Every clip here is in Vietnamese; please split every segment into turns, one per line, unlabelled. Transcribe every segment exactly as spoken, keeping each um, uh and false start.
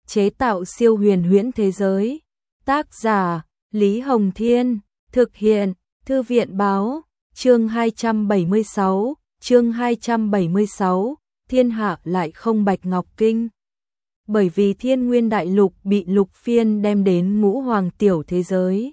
chế tạo siêu huyền huyễn thế giới. Tác giả Lý Hồng Thiên, thực hiện Thư viện Báo. Chương hai trăm bảy mươi sáu, chương hai trăm bảy mươi sáu, thiên hạ lại không Bạch Ngọc Kinh. Bởi vì Thiên Nguyên Đại Lục bị Lục Phiên đem đến ngũ hoàng tiểu thế giới.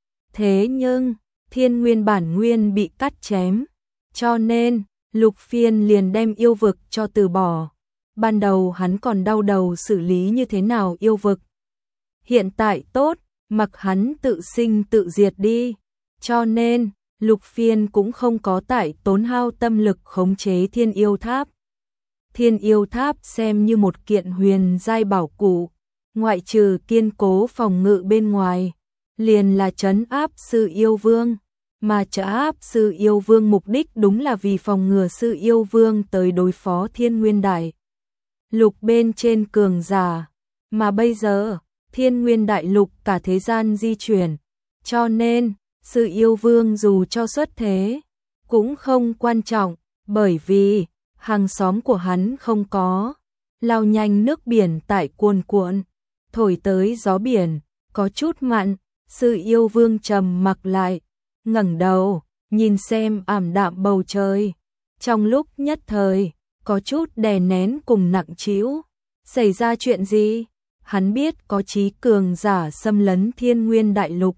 Thế nhưng, Thiên Nguyên bản nguyên bị cắt chém, cho nên Lục Phiên liền đem yêu vực cho từ bỏ. Ban đầu hắn còn đau đầu xử lý như thế nào yêu vực. Hiện tại tốt, mặc hắn tự sinh tự diệt đi. Cho nên, Lục Phiên cũng không có tại tốn hao tâm lực khống chế Thiên Yêu Tháp. Thiên Yêu Tháp xem như một kiện huyền giai bảo cụ, ngoại trừ kiên cố phòng ngự bên ngoài, liền là trấn áp Sư Yêu Vương, mà trấn áp Sư Yêu Vương mục đích đúng là vì phòng ngừa Sư Yêu Vương tới đối phó Thiên Nguyên Đại Lục bên trên cường giả, mà bây giờ, Thiên Nguyên Đại Lục cả thế gian di chuyển, cho nên, Sư Yêu Vương dù cho xuất thế, cũng không quan trọng, bởi vì hàng xóm của hắn không có. Lao nhanh nước biển tại cuồn cuộn, thổi tới gió biển, có chút mặn. Sư Yêu Vương trầm mặc lại, ngẩng đầu, nhìn xem ảm đạm bầu trời. Trong lúc nhất thời, có chút đè nén cùng nặng trĩu. Xảy ra chuyện gì? Hắn biết có chí cường giả xâm lấn Thiên Nguyên Đại Lục.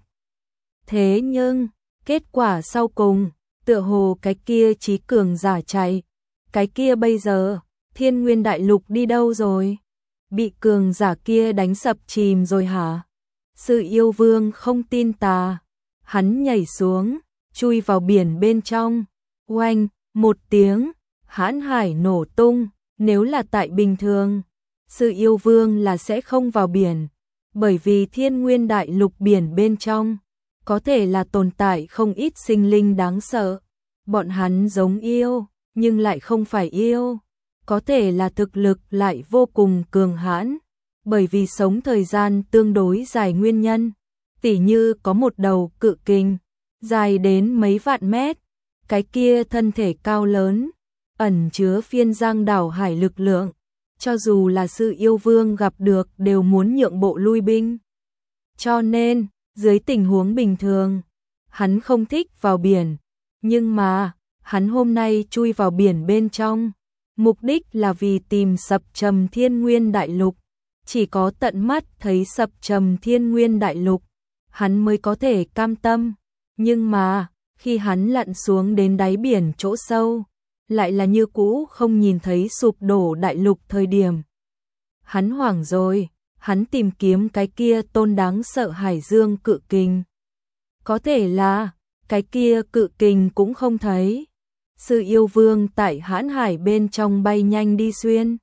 Thế nhưng, kết quả sau cùng, tựa hồ cái kia chí cường giả chạy. Cái kia bây giờ, Thiên Nguyên Đại Lục đi đâu rồi? Bị cường giả kia đánh sập chìm rồi hả? Sư Yêu Vương không tin tà. Hắn nhảy xuống, chui vào biển bên trong. Oanh, một tiếng, hãn hải nổ tung. Nếu là tại bình thường, Sư Yêu Vương là sẽ không vào biển. Bởi vì Thiên Nguyên Đại Lục biển bên trong, có thể là tồn tại không ít sinh linh đáng sợ. Bọn hắn giống yêu, nhưng lại không phải yêu. Có thể là thực lực lại vô cùng cường hãn. Bởi vì sống thời gian tương đối dài nguyên nhân. Tỉ như có một đầu cự kình, dài đến mấy vạn mét. Cái kia thân thể cao lớn, ẩn chứa phiên giang đảo hải lực lượng. Cho dù là Sư Yêu Vương gặp được đều muốn nhượng bộ lui binh. Cho nên, dưới tình huống bình thường, hắn không thích vào biển. Nhưng mà, hắn hôm nay chui vào biển bên trong. Mục đích là vì tìm sập trầm Thiên Nguyên Đại Lục. Chỉ có tận mắt thấy sập trầm Thiên Nguyên Đại Lục, hắn mới có thể cam tâm. Nhưng mà, khi hắn lặn xuống đến đáy biển chỗ sâu, lại là như cũ không nhìn thấy sụp đổ đại lục thời điểm. Hắn hoảng rồi, hắn tìm kiếm cái kia tôn đáng sợ hải dương cự kình. Có thể là, cái kia cự kình cũng không thấy. Sư Yêu Vương tại hãn hải bên trong bay nhanh đi xuyên.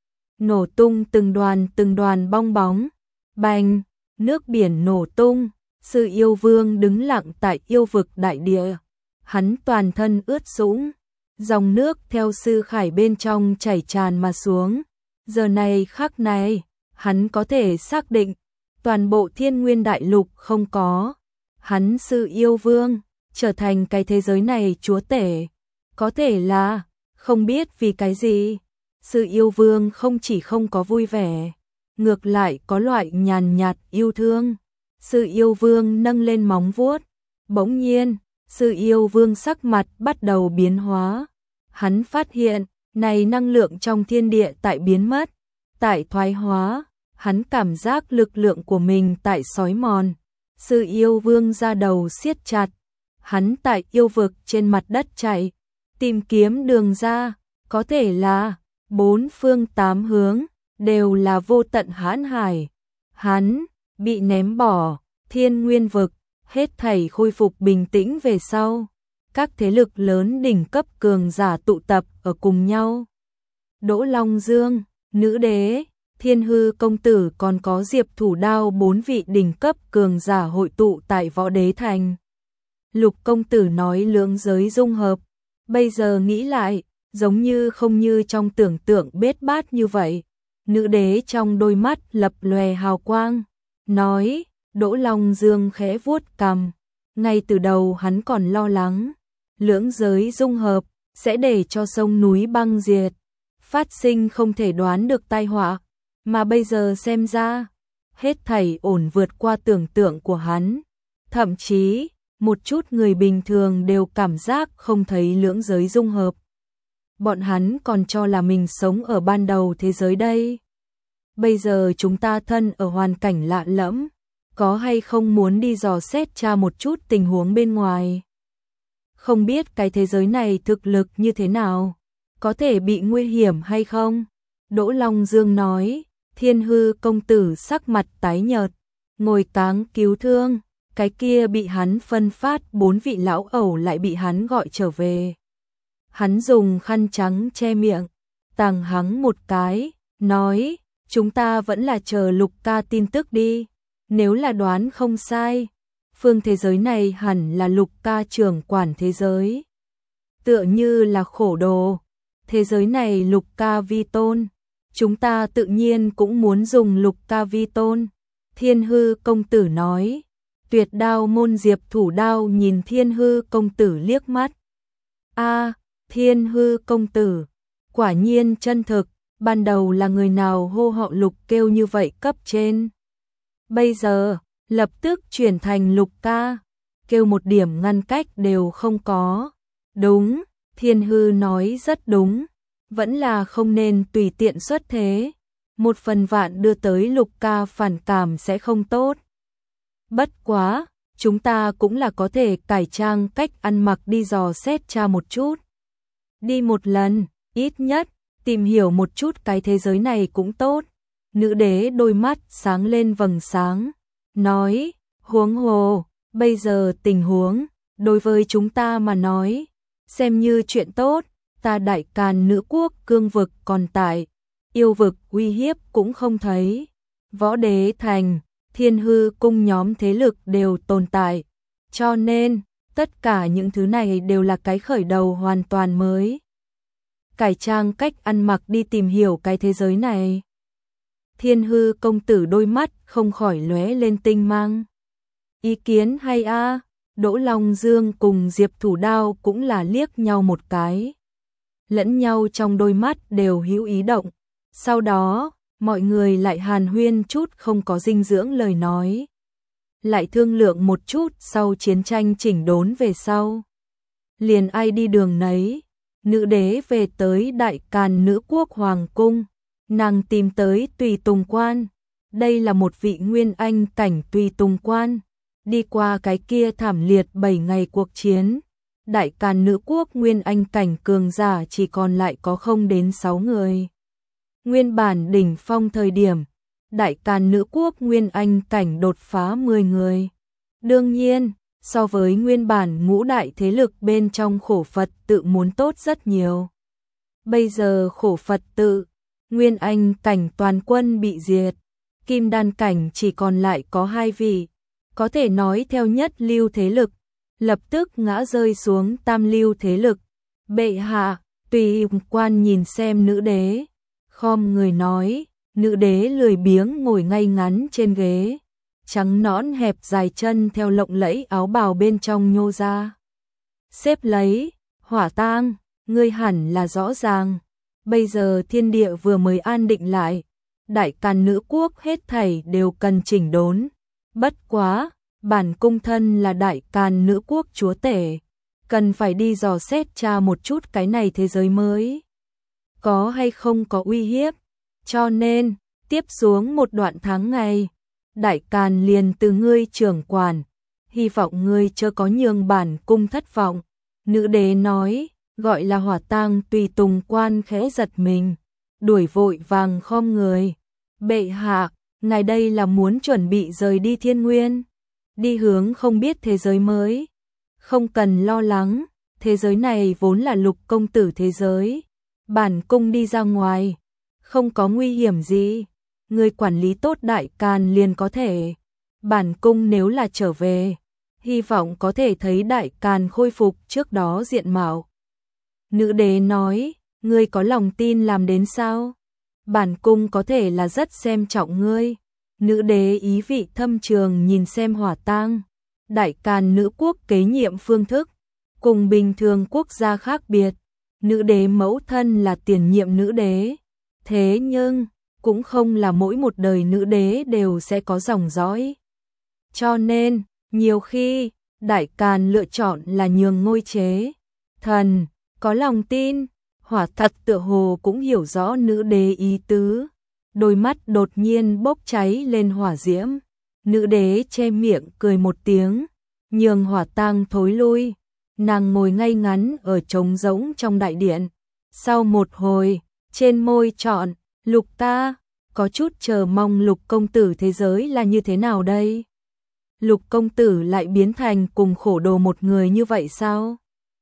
Nổ tung từng đoàn từng đoàn bong bóng. Bành, nước biển nổ tung. Sư Yêu Vương đứng lặng tại yêu vực đại địa. Hắn toàn thân ướt sũng. Dòng nước theo sư khải bên trong chảy tràn mà xuống. Giờ này khắc này, hắn có thể xác định, toàn bộ Thiên Nguyên Đại Lục không có. Hắn Sư Yêu Vương, trở thành cái thế giới này chúa tể. Có thể là, không biết vì cái gì, Sư Yêu Vương không chỉ không có vui vẻ, ngược lại có loại nhàn nhạt yêu thương. Sư Yêu Vương nâng lên móng vuốt, bỗng nhiên, Sư Yêu Vương sắc mặt bắt đầu biến hóa. Hắn phát hiện, này năng lượng trong thiên địa tại biến mất, tại thoái hóa, hắn cảm giác lực lượng của mình tại xói mòn. Sư Yêu Vương ra đầu siết chặt, hắn tại yêu vực trên mặt đất chạy, tìm kiếm đường ra, có thể là bốn phương tám hướng đều là vô tận hãn hải. Hắn bị ném bỏ, Thiên Nguyên vực, hết thảy khôi phục bình tĩnh về sau. Các thế lực lớn đỉnh cấp cường giả tụ tập ở cùng nhau. Đỗ Long Dương, Nữ Đế, Thiên Hư Công Tử còn có Diệp Thủ Đao bốn vị đỉnh cấp cường giả hội tụ tại Võ Đế Thành. Lục Công Tử nói lưỡng giới dung hợp. Bây giờ nghĩ lại, giống như không như trong tưởng tượng bết bát như vậy. Nữ Đế trong đôi mắt lập lòe hào quang, nói. Đỗ Long Dương khẽ vuốt cằm. Ngay từ đầu hắn còn lo lắng, lưỡng giới dung hợp sẽ để cho sông núi băng diệt, phát sinh không thể đoán được tai họa. Mà bây giờ xem ra, hết thảy ổn vượt qua tưởng tượng của hắn. Thậm chí, một chút người bình thường đều cảm giác không thấy lưỡng giới dung hợp. Bọn hắn còn cho là mình sống ở ban đầu thế giới đây. Bây giờ chúng ta thân ở hoàn cảnh lạ lẫm, có hay không muốn đi dò xét tra một chút tình huống bên ngoài. Không biết cái thế giới này thực lực như thế nào, có thể bị nguy hiểm hay không? Đỗ Long Dương nói, Thiên Hư công tử sắc mặt tái nhợt, ngồi cáng cứu thương, cái kia bị hắn phân phát bốn vị lão ẩu lại bị hắn gọi trở về. Hắn dùng khăn trắng che miệng, tàng hắng một cái, nói, chúng ta vẫn là chờ Lục ca tin tức đi, nếu là đoán không sai, phương thế giới này hẳn là Lục ca trưởng quản thế giới. Tựa như là khổ đồ, thế giới này Lục ca vi tôn, chúng ta tự nhiên cũng muốn dùng Lục ca vi tôn. Thiên Hư công tử nói, Tuyệt Đao môn Diệp Thủ Đao nhìn Thiên Hư công tử liếc mắt. A, Thiên Hư công tử, quả nhiên chân thực, ban đầu là người nào hô họ Lục kêu như vậy cấp trên. Bây giờ, lập tức chuyển thành Lục ca, kêu một điểm ngăn cách đều không có. Đúng, Thiên Hư nói rất đúng, vẫn là không nên tùy tiện xuất thế. Một phần vạn đưa tới Lục ca phản cảm sẽ không tốt. Bất quá, chúng ta cũng là có thể cải trang cách ăn mặc đi dò xét tra một chút. Đi một lần, ít nhất, tìm hiểu một chút cái thế giới này cũng tốt. Nữ đế đôi mắt sáng lên vầng sáng, nói, huống hồ, bây giờ tình huống, đối với chúng ta mà nói, xem như chuyện tốt, ta Đại Càn nữ quốc cương vực còn tại, yêu vực uy hiếp cũng không thấy. Võ Đế Thành, Thiên Hư cung nhóm thế lực đều tồn tại, cho nên, tất cả những thứ này đều là cái khởi đầu hoàn toàn mới. Cải trang cách ăn mặc đi tìm hiểu cái thế giới này. Thiên Hư công tử đôi mắt không khỏi lóe lên tinh mang. Ý kiến hay a? Đỗ Long Dương cùng Diệp Thủ Đao cũng là liếc nhau một cái. Lẫn nhau trong đôi mắt đều hữu ý động. Sau đó, mọi người lại hàn huyên chút không có dinh dưỡng lời nói. Lại thương lượng một chút sau chiến tranh chỉnh đốn về sau. Liền ai đi đường nấy, nữ đế về tới Đại Càn nữ quốc hoàng cung, nàng tìm tới tùy tùng quan. Đây là một vị nguyên anh cảnh tùy tùng quan, đi qua cái kia thảm liệt bảy ngày cuộc chiến. Đại Càn nữ quốc nguyên anh cảnh cường giả chỉ còn lại có không đến sáu người. Nguyên bản đỉnh phong thời điểm, Đại Càn nữ quốc nguyên anh cảnh đột phá mười người. Đương nhiên, so với nguyên bản ngũ đại thế lực bên trong khổ Phật tự muốn tốt rất nhiều. Bây giờ khổ Phật tự, nguyên anh cảnh toàn quân bị diệt, kim đan cảnh chỉ còn lại có hai vị, có thể nói theo nhất lưu thế lực, lập tức ngã rơi xuống tam lưu thế lực. Bệ hạ, tùy quan nhìn xem nữ đế, khom người nói, nữ đế lười biếng ngồi ngay ngắn trên ghế, trắng nõn hẹp dài chân theo lộng lẫy áo bào bên trong nhô ra. Xếp lấy, Hỏa Tang, ngươi hẳn là rõ ràng, bây giờ thiên địa vừa mới an định lại, Đại Càn nữ quốc hết thảy đều cần chỉnh đốn. Bất quá, bản cung thân là Đại Càn nữ quốc chúa tể, cần phải đi dò xét tra một chút cái này thế giới mới. Có hay không có uy hiếp, cho nên, tiếp xuống một đoạn tháng ngày, Đại Càn liền từ ngươi trưởng quản, hy vọng ngươi chớ có nhường bản cung thất vọng. Nữ đế nói, gọi là Hỏa Tang tùy tùng quan khẽ giật mình, đuổi vội vàng khom người. Bệ hạ, ngài đây là muốn chuẩn bị rời đi Thiên Nguyên, đi hướng không biết thế giới mới. Không cần lo lắng, thế giới này vốn là Lục công tử thế giới, bản cung đi ra ngoài, không có nguy hiểm gì, người quản lý tốt Đại Càn liền có thể. Bản cung nếu là trở về, hy vọng có thể thấy Đại Càn khôi phục trước đó diện mạo. Nữ đế nói, ngươi có lòng tin làm đến sao? Bản cung có thể là rất xem trọng ngươi. Nữ đế ý vị thâm trường nhìn xem Hỏa Tang. Đại Càn nữ quốc kế nhiệm phương thức, cùng bình thường quốc gia khác biệt. Nữ đế mẫu thân là tiền nhiệm nữ đế. Thế nhưng, cũng không là mỗi một đời nữ đế đều sẽ có dòng dõi. Cho nên, nhiều khi, Đại Càn lựa chọn là nhường ngôi chế. Thần, có lòng tin, Hỏa Thật tựa hồ cũng hiểu rõ nữ đế ý tứ. Đôi mắt đột nhiên bốc cháy lên hỏa diễm. Nữ đế che miệng cười một tiếng, nhường Hỏa Tang thối lui. Nàng ngồi ngay ngắn ở trống rỗng trong đại điện. Sau một hồi, trên môi trọn, Lục ta, có chút chờ mong Lục công tử thế giới là như thế nào đây? Lục công tử lại biến thành cùng khổ đồ một người như vậy sao?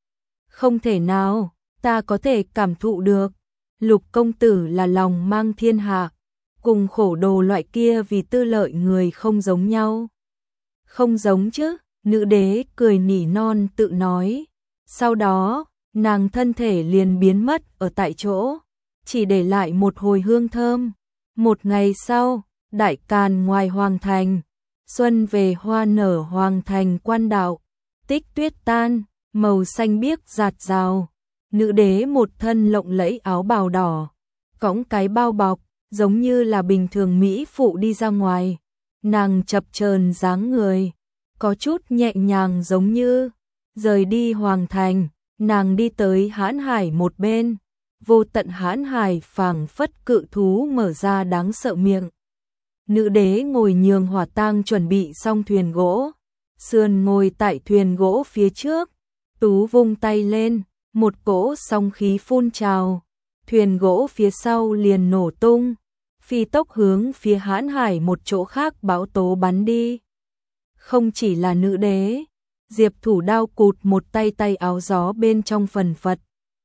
Không thể nào, ta có thể cảm thụ được. Lục công tử là lòng mang thiên hạ, cùng khổ đồ loại kia vì tư lợi người không giống nhau. Không giống chứ, nữ đế cười nỉ non tự nói. Sau đó, nàng thân thể liền biến mất ở tại chỗ, chỉ để lại một hồi hương thơm. Một ngày sau, Đại Càn ngoài hoàng thành, xuân về hoa nở hoàng thành quan đạo, tích tuyết tan, màu xanh biếc rạt rào. Nữ đế một thân lộng lẫy áo bào đỏ, cõng cái bao bọc, giống như là bình thường mỹ phụ đi ra ngoài. Nàng chập chờn dáng người, có chút nhẹ nhàng giống như rời đi hoàng thành. Nàng đi tới hãn hải một bên, vô tận hãn hải phảng phất cự thú mở ra đáng sợ miệng. Nữ đế ngồi nhường Hỏa Tang chuẩn bị xong thuyền gỗ, sườn ngồi tại thuyền gỗ phía trước, tú vung tay lên, một cỗ sóng khí phun trào, thuyền gỗ phía sau liền nổ tung, phi tốc hướng phía hãn hải một chỗ khác bão tố bắn đi. Không chỉ là nữ đế, Diệp Thủ Đao cụt một tay tay áo gió bên trong phần phật.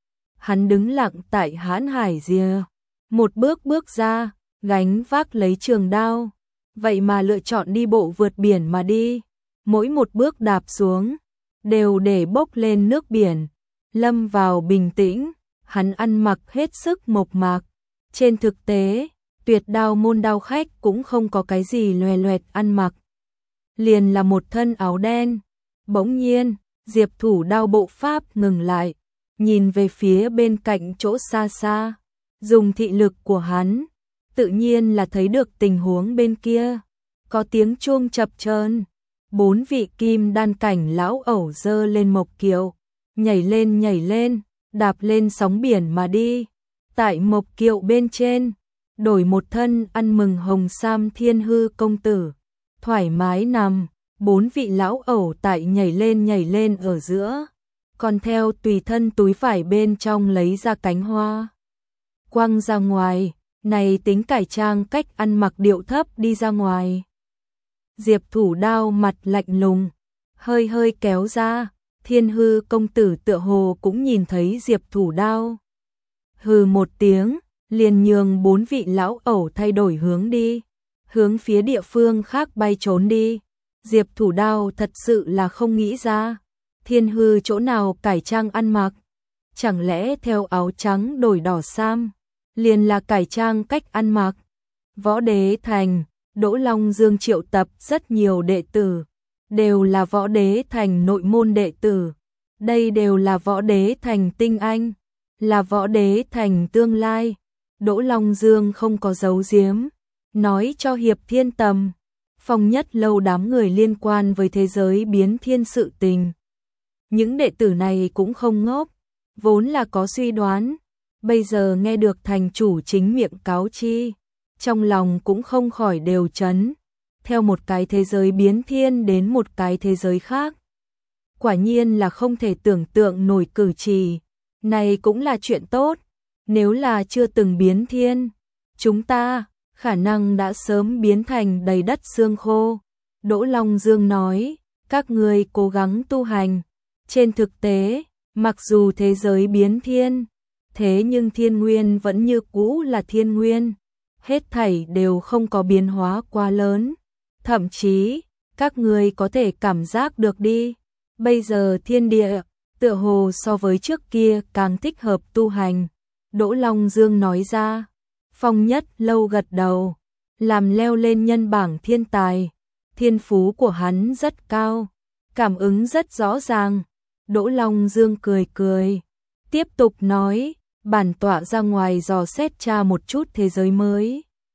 Hắn đứng lặng tại hãn hải rìa, một bước bước ra, gánh vác lấy trường đao, vậy mà lựa chọn đi bộ vượt biển mà đi. Mỗi một bước đạp xuống, đều để bốc lên nước biển, lâm vào bình tĩnh. Hắn ăn mặc hết sức mộc mạc. Trên thực tế, Tuyệt Đao môn đao khách cũng không có cái gì loè loẹt ăn mặc, liền là một thân áo đen. Bỗng nhiên, Diệp Thủ Đao bộ pháp ngừng lại, nhìn về phía bên cạnh chỗ xa xa, dùng thị lực của hắn, tự nhiên là thấy được tình huống bên kia. Có tiếng chuông chập chờn, bốn vị kim đan cảnh lão ẩu dơ lên mộc kiệu, nhảy lên nhảy lên, đạp lên sóng biển mà đi. Tại mộc kiệu bên trên, đổi một thân ăn mừng hồng sam Thiên Hư công tử, thoải mái nằm. Bốn vị lão ẩu tại nhảy lên nhảy lên ở giữa, còn theo tùy thân túi vải bên trong lấy ra cánh hoa, quăng ra ngoài. Này tính cải trang cách ăn mặc điệu thấp đi ra ngoài. Diệp Thủ Đao mặt lạnh lùng, hơi hơi kéo ra. Thiên Hư công tử tựa hồ cũng nhìn thấy Diệp Thủ Đao, hừ một tiếng, liền nhường bốn vị lão ẩu thay đổi hướng đi, hướng phía địa phương khác bay trốn đi. Diệp Thủ Đao thật sự là không nghĩ ra, Thiên Hư chỗ nào cải trang ăn mặc, chẳng lẽ theo áo trắng đổi đỏ sam, liền là cải trang cách ăn mặc. Võ Đế Thành, Đỗ Long Dương triệu tập rất nhiều đệ tử, đều là Võ Đế Thành nội môn đệ tử. Đây đều là Võ Đế Thành tinh anh, là Võ Đế Thành tương lai. Đỗ Long Dương không có giấu giếm, nói cho Hiệp Thiên Tầm, Phong Nhất Lâu đám người liên quan với thế giới biến thiên sự tình. Những đệ tử này cũng không ngốc, vốn là có suy đoán, bây giờ nghe được thành chủ chính miệng cáo chi, trong lòng cũng không khỏi đều chấn. Theo một cái thế giới biến thiên đến một cái thế giới khác, quả nhiên là không thể tưởng tượng nổi cử chỉ. Này cũng là chuyện tốt, nếu là chưa từng biến thiên, chúng ta khả năng đã sớm biến thành đầy đất xương khô. Đỗ Long Dương nói, các người cố gắng tu hành. Trên thực tế, mặc dù thế giới biến thiên, thế nhưng thiên nguyên vẫn như cũ là thiên nguyên. Hết thảy đều không có biến hóa quá lớn. Thậm chí, các người có thể cảm giác được đi. Bây giờ thiên địa, tựa hồ so với trước kia càng thích hợp tu hành. Đỗ Long Dương nói ra. Phong Nhất Lâu gật đầu, làm leo lên nhân bảng thiên tài. Thiên phú của hắn rất cao, cảm ứng rất rõ ràng. Đỗ Long Dương cười cười, tiếp tục nói, bản tọa ra ngoài dò xét tra một chút thế giới mới.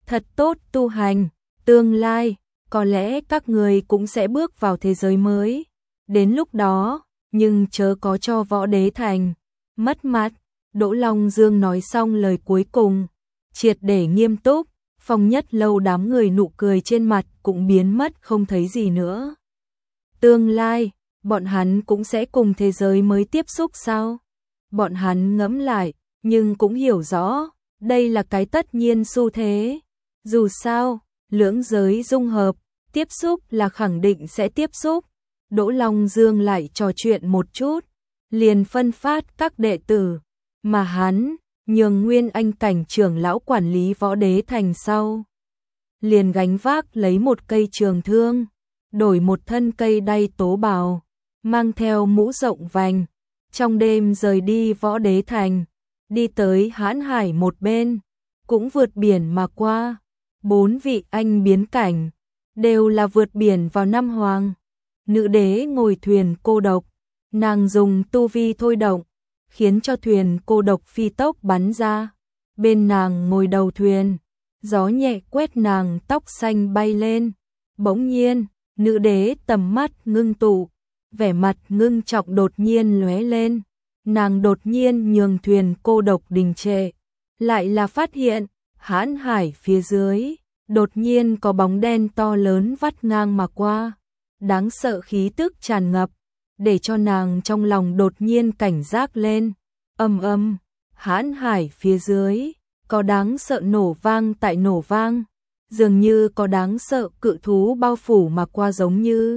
thật tốt tu hành, tương lai, có lẽ các người cũng sẽ bước vào thế giới mới. Đến lúc đó, nhưng chớ có cho Võ Đế Thành mất mặt. Đỗ Long Dương nói xong lời cuối cùng, triệt để nghiêm túc, Phong Nhất Lâu đám người nụ cười trên mặt cũng biến mất không thấy gì nữa. Tương lai, bọn hắn cũng sẽ cùng thế giới mới tiếp xúc sao? Bọn hắn ngẫm lại, nhưng cũng hiểu rõ, đây là cái tất nhiên xu thế. Dù sao, lưỡng giới dung hợp, tiếp xúc là khẳng định sẽ tiếp xúc. Đỗ Long Dương lại trò chuyện một chút, liền phân phát các đệ tử, mà hắn nhường Nguyên Anh cảnh trưởng lão quản lý Võ Đế Thành sau. Liền gánh vác lấy một cây trường thương, đổi một thân cây đay tố bào, mang theo mũ rộng vành, trong đêm rời đi Võ Đế Thành, đi tới Hãn Hải một bên, cũng vượt biển mà qua. Bốn vị anh biến cảnh, đều là vượt biển vào Nam Hoàng. Nữ đế ngồi thuyền cô độc, nàng dùng tu vi thôi động, khiến cho thuyền cô độc phi tốc bắn ra. Bên nàng ngồi đầu thuyền, gió nhẹ quét nàng tóc xanh bay lên. Bỗng nhiên, nữ đế tầm mắt ngưng tụ, vẻ mặt ngưng trọng đột nhiên lóe lên. Nàng đột nhiên nhường thuyền cô độc đình trệ, lại là phát hiện, Hãn Hải phía dưới, đột nhiên có bóng đen to lớn vắt ngang mà qua. Đáng sợ khí tức tràn ngập, để cho nàng trong lòng đột nhiên cảnh giác lên. Âm âm, Hãn Hải phía dưới, có đáng sợ nổ vang tại nổ vang, dường như có đáng sợ cự thú bao phủ mà qua giống như.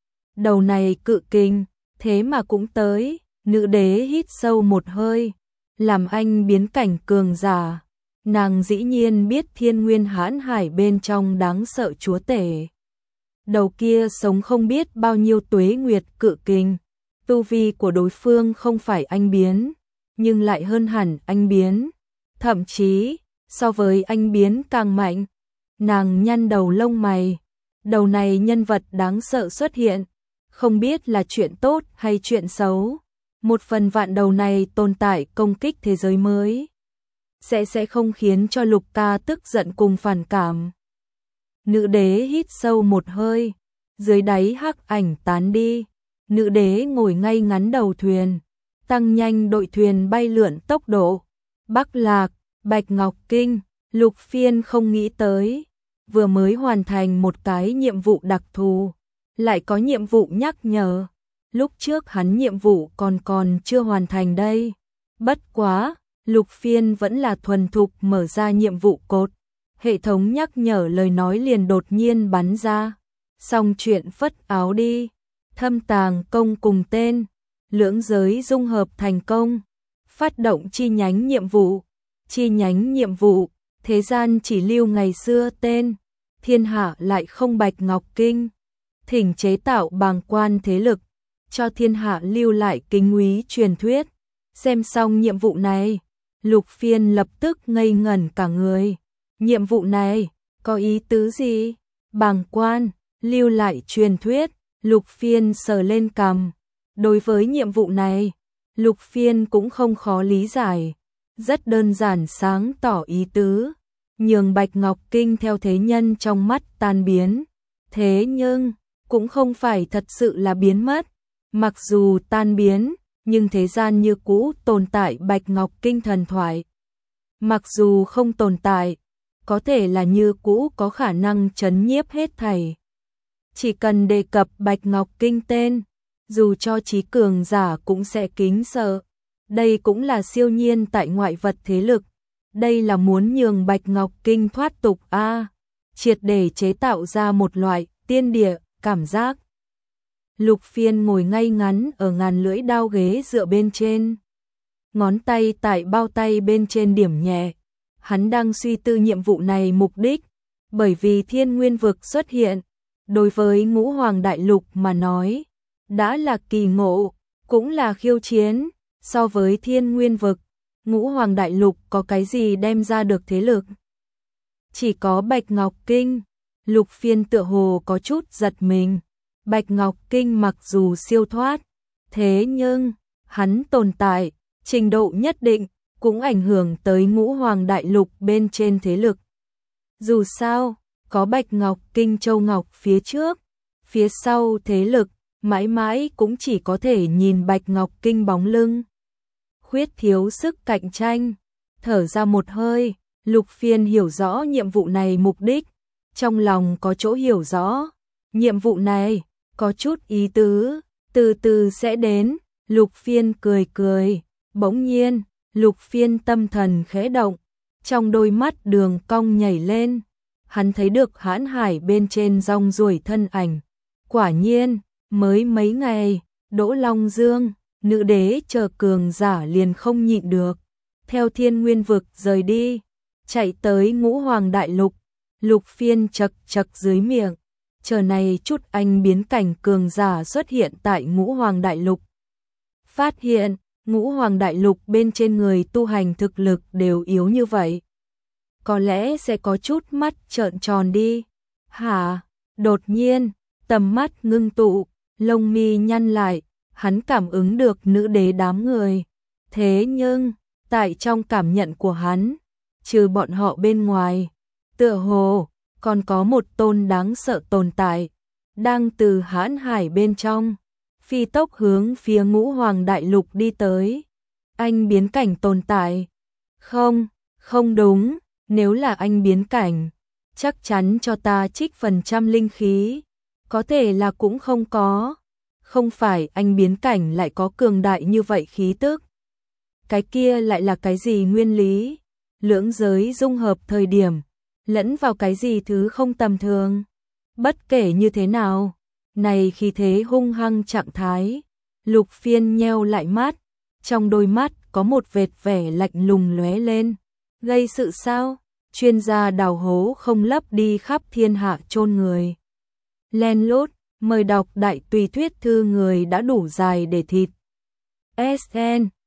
Đầu này cự kình, thế mà cũng tới, nữ đế hít sâu một hơi, làm anh biến cảnh cường giả. Nàng dĩ nhiên biết Thiên Nguyên Hãn Hải bên trong đáng sợ chúa tể. Đầu kia sống không biết bao nhiêu tuế nguyệt cự kình, tu vi của đối phương không phải anh biến, nhưng lại hơn hẳn anh biến, thậm chí so với anh biến càng mạnh. Nàng nhăn đầu lông mày, đầu này nhân vật đáng sợ xuất hiện, không biết là chuyện tốt hay chuyện xấu. Một phần vạn đầu này tồn tại công kích thế giới mới, sẽ sẽ không khiến cho Lục Ca tức giận cùng phản cảm. Nữ đế hít sâu một hơi, dưới đáy hắc ảnh tán đi, nữ đế ngồi ngay ngắn đầu thuyền, tăng nhanh đội thuyền bay lượn tốc độ. Bắc Lạc, Bạch Ngọc Kinh, Lục Phiên không nghĩ tới, vừa mới hoàn thành một cái nhiệm vụ đặc thù, lại có nhiệm vụ nhắc nhở. Lúc trước hắn nhiệm vụ còn còn chưa hoàn thành đây. Bất quá, Lục Phiên vẫn là thuần thục mở ra nhiệm vụ cột. Hệ thống nhắc nhở lời nói liền đột nhiên bắn ra. Xong chuyện phất áo đi. Thâm tàng công cùng tên. Lưỡng giới dung hợp thành công. Phát động chi nhánh nhiệm vụ. Chi nhánh nhiệm vụ. Thế gian chỉ lưu ngày xưa tên. Thiên hạ lại không Bạch Ngọc Kinh. Thỉnh chế tạo bàng quan thế lực, cho thiên hạ lưu lại kính úy truyền thuyết. Xem xong nhiệm vụ này, Lục Phiên lập tức ngây ngẩn cả người. Nhiệm vụ này, có ý tứ gì? Bàng quan, lưu lại truyền thuyết, Lục Phiên sờ lên cằm. Đối với nhiệm vụ này, Lục Phiên cũng không khó lý giải. Rất đơn giản sáng tỏ ý tứ, nhường Bạch Ngọc Kinh theo thế nhân trong mắt tan biến. Thế nhưng, cũng không phải thật sự là biến mất. Mặc dù tan biến, nhưng thế gian như cũ tồn tại Bạch Ngọc Kinh thần thoại. Mặc dù không tồn tại, có thể là như cũ có khả năng trấn nhiếp hết thảy. Chỉ cần đề cập Bạch Ngọc Kinh tên, dù cho trí cường giả cũng sẽ kính sợ. Đây cũng là siêu nhiên tại ngoại vật thế lực. Đây là muốn nhường Bạch Ngọc Kinh thoát tục a, triệt để chế tạo ra một loại tiên địa cảm giác. Lục Phiên ngồi ngay ngắn ở ngàn lưỡi đao ghế dựa bên trên, ngón tay tại bao tay bên trên điểm nhẹ. Hắn đang suy tư nhiệm vụ này mục đích, bởi vì Thiên Nguyên vực xuất hiện, đối với Ngũ Hoàng Đại Lục mà nói, đã là kỳ ngộ, cũng là khiêu chiến. So với Thiên Nguyên vực, Ngũ Hoàng Đại Lục có cái gì đem ra được thế lực? Chỉ có Bạch Ngọc Kinh. Lục Phiên tựa hồ có chút giật mình. Bạch Ngọc Kinh mặc dù siêu thoát, thế nhưng hắn tồn tại, trình độ nhất định cũng ảnh hưởng tới Ngũ Hoàng Đại Lục bên trên thế lực. Dù sao, có Bạch Ngọc Kinh Châu Ngọc phía trước, phía sau thế lực, mãi mãi cũng chỉ có thể nhìn Bạch Ngọc Kinh bóng lưng. Khuyết thiếu sức cạnh tranh, thở ra một hơi, Lục Phiên hiểu rõ nhiệm vụ này mục đích, trong lòng có chỗ hiểu rõ, nhiệm vụ này có chút ý tứ, từ từ sẽ đến. Lục Phiên cười cười, bỗng nhiên, Lục Phiên tâm thần khẽ động, trong đôi mắt đường cong nhảy lên, hắn thấy được hãn hải bên trên rong ruổi thân ảnh. Quả nhiên, mới mấy ngày, Đỗ Long Dương, nữ đế chờ cường giả liền không nhịn được, theo Thiên Nguyên vực rời đi, chạy tới Ngũ Hoàng Đại Lục. Lục Phiên chật chật dưới miệng, chờ này chút anh biến cảnh cường giả xuất hiện tại Ngũ Hoàng Đại Lục. Phát hiện, Ngũ Hoàng Đại Lục bên trên người tu hành thực lực đều yếu như vậy. Có lẽ sẽ có chút mắt trợn tròn đi. Hả? Đột nhiên, tầm mắt ngưng tụ, lông mi nhăn lại, hắn cảm ứng được nữ đế đám người. Thế nhưng, tại trong cảm nhận của hắn, trừ bọn họ bên ngoài, tựa hồ còn có một tôn đáng sợ tồn tại, đang từ hãn hải bên trong phi tốc hướng phía Ngũ Hoàng Đại Lục đi tới. Anh biến cảnh tồn tại? Không, không đúng, nếu là anh biến cảnh, chắc chắn cho ta trích phần trăm linh khí, có thể là cũng không có, không phải anh biến cảnh lại có cường đại như vậy khí tức. Cái kia lại là cái gì nguyên lý? Lưỡng giới dung hợp thời điểm, lẫn vào cái gì thứ không tầm thường? Bất kể như thế nào, này khi thế hung hăng trạng thái, Lục Phiên nheo lại mắt, trong đôi mắt có một vệt vẻ lạnh lùng lóe lên. Gây sự sao? Chuyên gia đào hố không lấp đi khắp thiên hạ chôn người. Len lút, mời đọc đại tùy thuyết thư người đã đủ dài để thịt. ét en